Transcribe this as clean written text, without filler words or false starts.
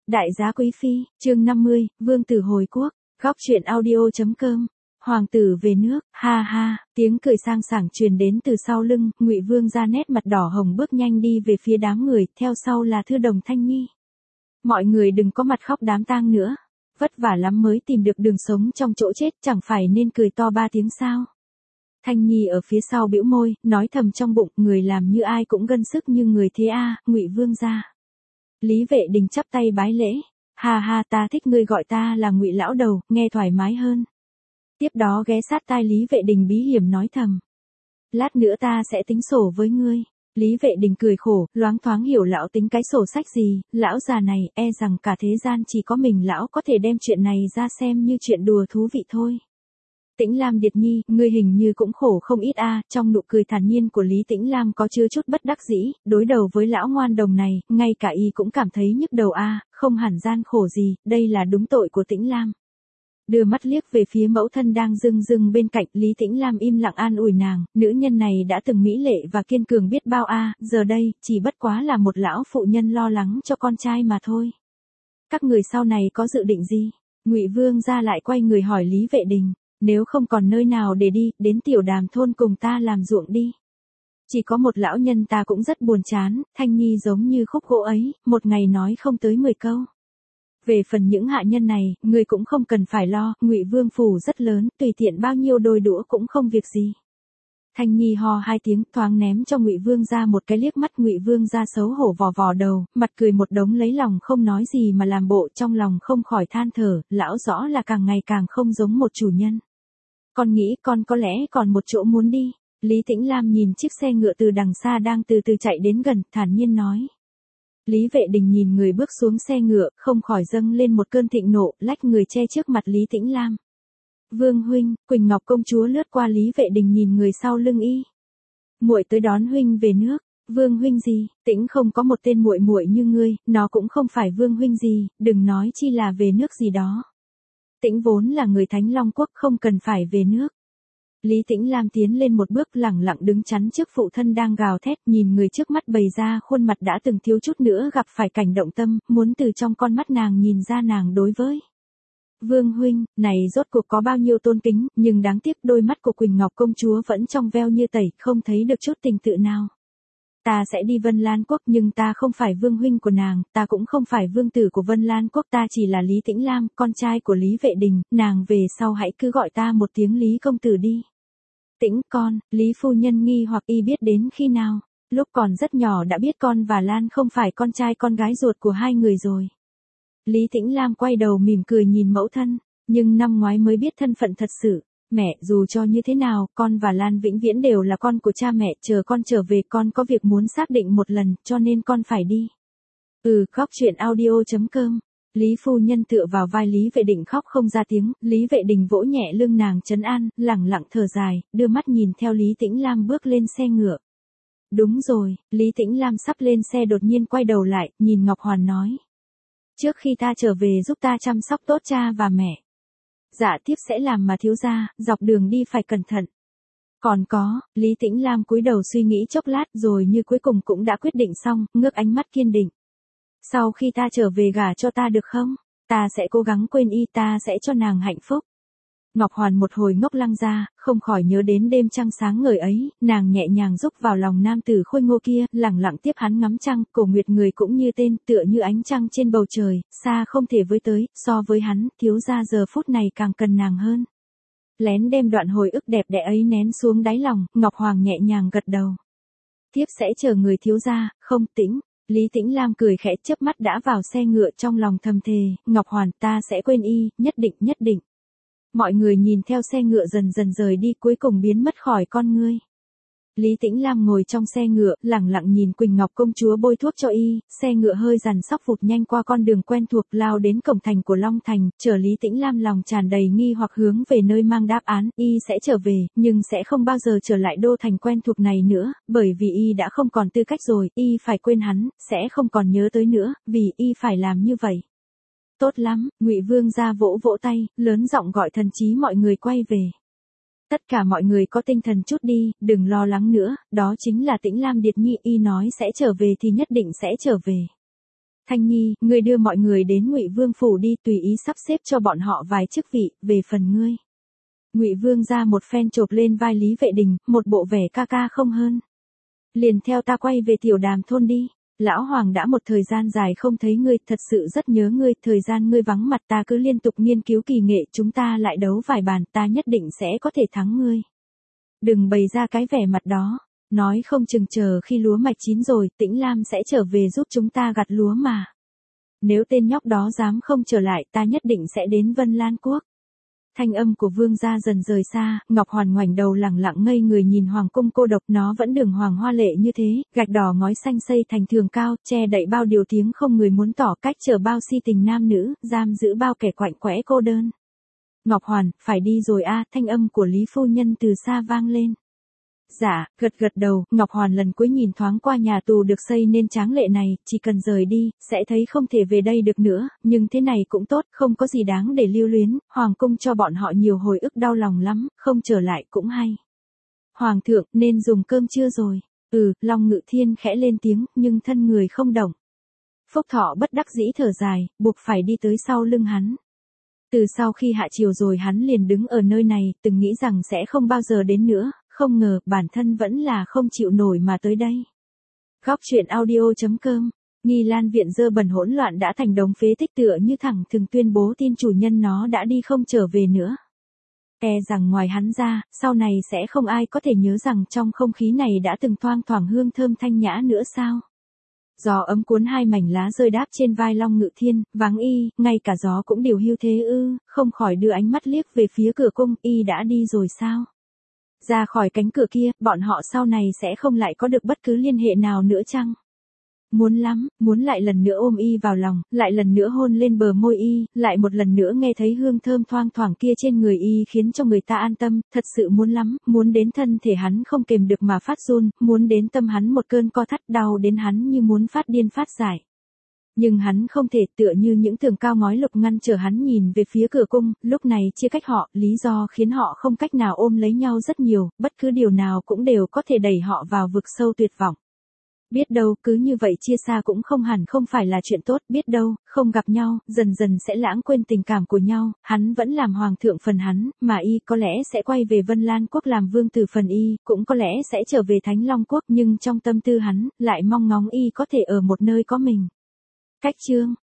Đại giá quý phi, chương 50, vương tử hồi quốc, góc truyện audio.com. Hoàng tử về nước, ha ha, tiếng cười sang sảng truyền đến từ sau lưng, Ngụy Vương ra nét mặt đỏ hồng bước nhanh đi về phía đám người, theo sau là Thư Đồng Thanh Nhi. Mọi người đừng có mặt khóc đám tang nữa, vất vả lắm mới tìm được đường sống trong chỗ chết, chẳng phải nên cười to 3 tiếng sao? Thanh Nhi ở phía sau bĩu môi, nói thầm trong bụng, người làm như ai cũng gân sức như người thế a, Ngụy Vương gia. Lý Vệ Đình chắp tay bái lễ, ha ha, ta thích ngươi gọi ta là Ngụy lão đầu, nghe thoải mái hơn. Tiếp đó ghé sát tai Lý Vệ Đình bí hiểm nói thầm, lát nữa ta sẽ tính sổ với ngươi. Lý Vệ Đình cười khổ, loáng thoáng hiểu lão tính cái sổ sách gì, lão già này e rằng cả thế gian chỉ có mình lão có thể đem chuyện này ra xem như chuyện đùa thú vị thôi. Tĩnh Lam Điệt Nhi, ngươi hình như cũng khổ không ít a. Trong nụ cười thản nhiên của Lý Tĩnh Lam có chứa chút bất đắc dĩ, đối đầu với lão ngoan đồng này, ngay cả y cũng cảm thấy nhức đầu a, không hẳn gian khổ gì, đây là đúng tội của Tĩnh Lam. Đưa mắt liếc về phía mẫu thân đang rưng rưng bên cạnh, Lý Tĩnh Lam im lặng an ủi nàng, nữ nhân này đã từng mỹ lệ và kiên cường biết bao a, giờ đây, chỉ bất quá là một lão phụ nhân lo lắng cho con trai mà thôi. Các người sau này có dự định gì? Ngụy Vương gia lại quay người hỏi Lý Vệ Đình. Nếu không còn nơi nào để đi, đến Tiểu Đàm thôn cùng ta làm ruộng đi. Chỉ có một lão nhân ta cũng rất buồn chán, Thanh Nhi giống như khúc gỗ ấy, một ngày nói không tới 10 câu. Về phần những hạ nhân này, người cũng không cần phải lo, Ngụy Vương phủ rất lớn, tùy tiện bao nhiêu đôi đũa cũng không việc gì. Thanh Nhi ho 2 tiếng, thoáng ném cho Ngụy Vương ra một cái liếc mắt, Ngụy Vương ra xấu hổ vò vò đầu, mặt cười một đống lấy lòng không nói gì mà làm bộ, trong lòng không khỏi than thở, lão rõ là càng ngày càng không giống một chủ nhân. Con nghĩ con có lẽ còn một chỗ muốn đi. Lý Tĩnh Lam nhìn chiếc xe ngựa từ đằng xa đang từ từ chạy đến gần, thản nhiên nói. Lý Vệ Đình nhìn người bước xuống xe ngựa, không khỏi dâng lên một cơn thịnh nộ, lách người che trước mặt Lý Tĩnh Lam. Vương huynh, Quỳnh Ngọc công chúa lướt qua Lý Vệ Đình nhìn người sau lưng y. Muội tới đón huynh về nước. Vương huynh gì? Tĩnh không có một tên muội muội như ngươi, nó cũng không phải vương huynh gì, đừng nói chi là về nước gì đó. Tĩnh vốn là người Thánh Long Quốc, không cần phải về nước. Lý Tĩnh Lam tiến lên một bước, lẳng lặng đứng chắn trước phụ thân đang gào thét, nhìn người trước mắt bày ra khuôn mặt đã từng thiếu chút nữa gặp phải cảnh động tâm, muốn từ trong con mắt nàng nhìn ra nàng đối với Vương huynh, này rốt cuộc có bao nhiêu tôn kính, nhưng đáng tiếc đôi mắt của Quỳnh Ngọc công chúa vẫn trong veo như tẩy, không thấy được chút tình tự nào. Ta sẽ đi Vân Lan Quốc, nhưng ta không phải vương huynh của nàng, ta cũng không phải vương tử của Vân Lan Quốc, ta chỉ là Lý Tĩnh Lam, con trai của Lý Vệ Đình, nàng về sau hãy cứ gọi ta một tiếng Lý công tử đi. Tĩnh con, Lý phu nhân nghi hoặc y biết đến khi nào, lúc còn rất nhỏ đã biết con và Lan không phải con trai con gái ruột của hai người rồi. Lý Tĩnh Lam quay đầu mỉm cười nhìn mẫu thân, nhưng năm ngoái mới biết thân phận thật sự. Mẹ, dù cho như thế nào, con và Lan vĩnh viễn đều là con của cha mẹ, chờ con trở về con có việc muốn xác định một lần, cho nên con phải đi. Khóc truyện audio.com. Lý phu nhân tựa vào vai Lý Vệ Đình khóc không ra tiếng, Lý Vệ Đình vỗ nhẹ lưng nàng trấn an, lẳng lặng thở dài, đưa mắt nhìn theo Lý Tĩnh Lam bước lên xe ngựa. Đúng rồi, Lý Tĩnh Lam sắp lên xe đột nhiên quay đầu lại, nhìn Ngọc Hoàn nói. Trước khi ta trở về giúp ta chăm sóc tốt cha và mẹ. Dạ tiếp sẽ làm mà thiếu gia, dọc đường đi phải cẩn thận. Còn có, Lý Tĩnh Lam cúi đầu suy nghĩ chốc lát rồi như cuối cùng cũng đã quyết định xong, ngước ánh mắt kiên định. Sau khi ta trở về gả cho ta được không? Ta sẽ cố gắng quên y, ta sẽ cho nàng hạnh phúc. Ngọc Hoàn một hồi ngốc lăng ra, không khỏi nhớ đến đêm trăng sáng ngời ấy, nàng nhẹ nhàng rúc vào lòng nam tử khôi ngô kia, lẳng lặng tiếp hắn ngắm trăng, cổ nguyệt người cũng như tên, tựa như ánh trăng trên bầu trời, xa không thể với tới, so với hắn, thiếu gia giờ phút này càng cần nàng hơn. Lén đem đoạn hồi ức đẹp đẽ ấy nén xuống đáy lòng, Ngọc Hoàng nhẹ nhàng gật đầu. Tiếp sẽ chờ người thiếu gia, không Tĩnh. Lý Tĩnh Lam cười khẽ chớp mắt đã vào xe ngựa, trong lòng thầm thề, Ngọc Hoàn, ta sẽ quên y, nhất định nhất định. Mọi người nhìn theo xe ngựa dần dần rời đi, cuối cùng biến mất khỏi con ngươi. Lý Tĩnh Lam ngồi trong xe ngựa, lẳng lặng nhìn Quỳnh Ngọc công chúa bôi thuốc cho y, xe ngựa hơi dằn sóc vụt nhanh qua con đường quen thuộc, lao đến cổng thành của Long Thành, chờ Lý Tĩnh Lam lòng tràn đầy nghi hoặc hướng về nơi mang đáp án, y sẽ trở về, nhưng sẽ không bao giờ trở lại đô thành quen thuộc này nữa, bởi vì y đã không còn tư cách rồi, y phải quên hắn, sẽ không còn nhớ tới nữa, vì y phải làm như vậy. Tốt lắm, Ngụy Vương ra vỗ vỗ tay, lớn giọng gọi thần trí mọi người quay về. Tất cả mọi người có tinh thần chút đi, đừng lo lắng nữa, đó chính là Tĩnh Lam Điệt Nhi, y nói sẽ trở về thì nhất định sẽ trở về. Thanh Nhi, ngươi đưa mọi người đến Ngụy Vương phủ đi, tùy ý sắp xếp cho bọn họ vài chức vị, về phần ngươi. Ngụy Vương ra một phen chộp lên vai Lý Vệ Đình, một bộ vẻ ca ca không hơn. Liền theo ta quay về Tiểu Đàm thôn đi. Lão Hoàng đã một thời gian dài không thấy ngươi, thật sự rất nhớ ngươi, thời gian ngươi vắng mặt ta cứ liên tục nghiên cứu kỳ nghệ, chúng ta lại đấu vài bàn, ta nhất định sẽ có thể thắng ngươi. Đừng bày ra cái vẻ mặt đó, nói không chừng chờ khi lúa mạch chín rồi, Tĩnh Lam sẽ trở về giúp chúng ta gặt lúa mà. Nếu tên nhóc đó dám không trở lại, ta nhất định sẽ đến Vân Lan Quốc. Thanh âm của Vương gia dần rời xa, Ngọc Hoàn ngoảnh đầu lẳng lặng ngây người nhìn hoàng cung cô độc, nó vẫn đường hoàng hoa lệ như thế, gạch đỏ ngói xanh xây thành tường cao, che đậy bao điều tiếng không người muốn tỏ, cách trở bao si tình nam nữ, giam giữ bao kẻ quạnh quẽ cô đơn. Ngọc Hoàn, phải đi rồi a, thanh âm của Lý phu nhân từ xa vang lên. Dạ, gật đầu, Ngọc Hoàn lần cuối nhìn thoáng qua nhà tù được xây nên tráng lệ này, chỉ cần rời đi, sẽ thấy không thể về đây được nữa, nhưng thế này cũng tốt, không có gì đáng để lưu luyến, Hoàng cung cho bọn họ nhiều hồi ức đau lòng lắm, không trở lại cũng hay. Hoàng thượng, nên dùng cơm trưa rồi. Long Ngự Thiên khẽ lên tiếng, nhưng thân người không động. Phúc Thọ bất đắc dĩ thở dài, buộc phải đi tới sau lưng hắn. Từ sau khi hạ chiều rồi hắn liền đứng ở nơi này, từng nghĩ rằng sẽ không bao giờ đến nữa. Không ngờ, bản thân vẫn là không chịu nổi mà tới đây. Góc truyện audio.com. Nghi Lan viện dơ bẩn hỗn loạn đã thành đống phế tích, tựa như thẳng thừng tuyên bố tin chủ nhân nó đã đi không trở về nữa. E rằng ngoài hắn ra, sau này sẽ không ai có thể nhớ rằng trong không khí này đã từng thoang thoảng hương thơm thanh nhã nữa sao. Gió ấm cuốn hai mảnh lá rơi đáp trên vai Long Ngự Thiên, vắng y, ngay cả gió cũng điều hưu thế ư, không khỏi đưa ánh mắt liếc về phía cửa cung, y đã đi rồi sao? Ra khỏi cánh cửa kia, bọn họ sau này sẽ không lại có được bất cứ liên hệ nào nữa chăng? Muốn lắm, muốn lại lần nữa ôm y vào lòng, lại lần nữa hôn lên bờ môi y, lại một lần nữa nghe thấy hương thơm thoang thoảng kia trên người y khiến cho người ta an tâm, thật sự muốn lắm, muốn đến thân thể hắn không kềm được mà phát run, muốn đến tâm hắn một cơn co thắt đau đến hắn như muốn phát điên phát giải. Nhưng hắn không thể, tựa như những tường cao ngói lục ngăn trở hắn nhìn về phía cửa cung, lúc này chia cách họ, lý do khiến họ không cách nào ôm lấy nhau rất nhiều, bất cứ điều nào cũng đều có thể đẩy họ vào vực sâu tuyệt vọng. Biết đâu, cứ như vậy chia xa cũng không hẳn không phải là chuyện tốt, biết đâu, không gặp nhau, dần dần sẽ lãng quên tình cảm của nhau, hắn vẫn làm hoàng thượng phần hắn, mà y có lẽ sẽ quay về Vân Lan Quốc làm vương tử phần y, cũng có lẽ sẽ trở về Thánh Long Quốc, nhưng trong tâm tư hắn, lại mong ngóng y có thể ở một nơi có mình. Cách chương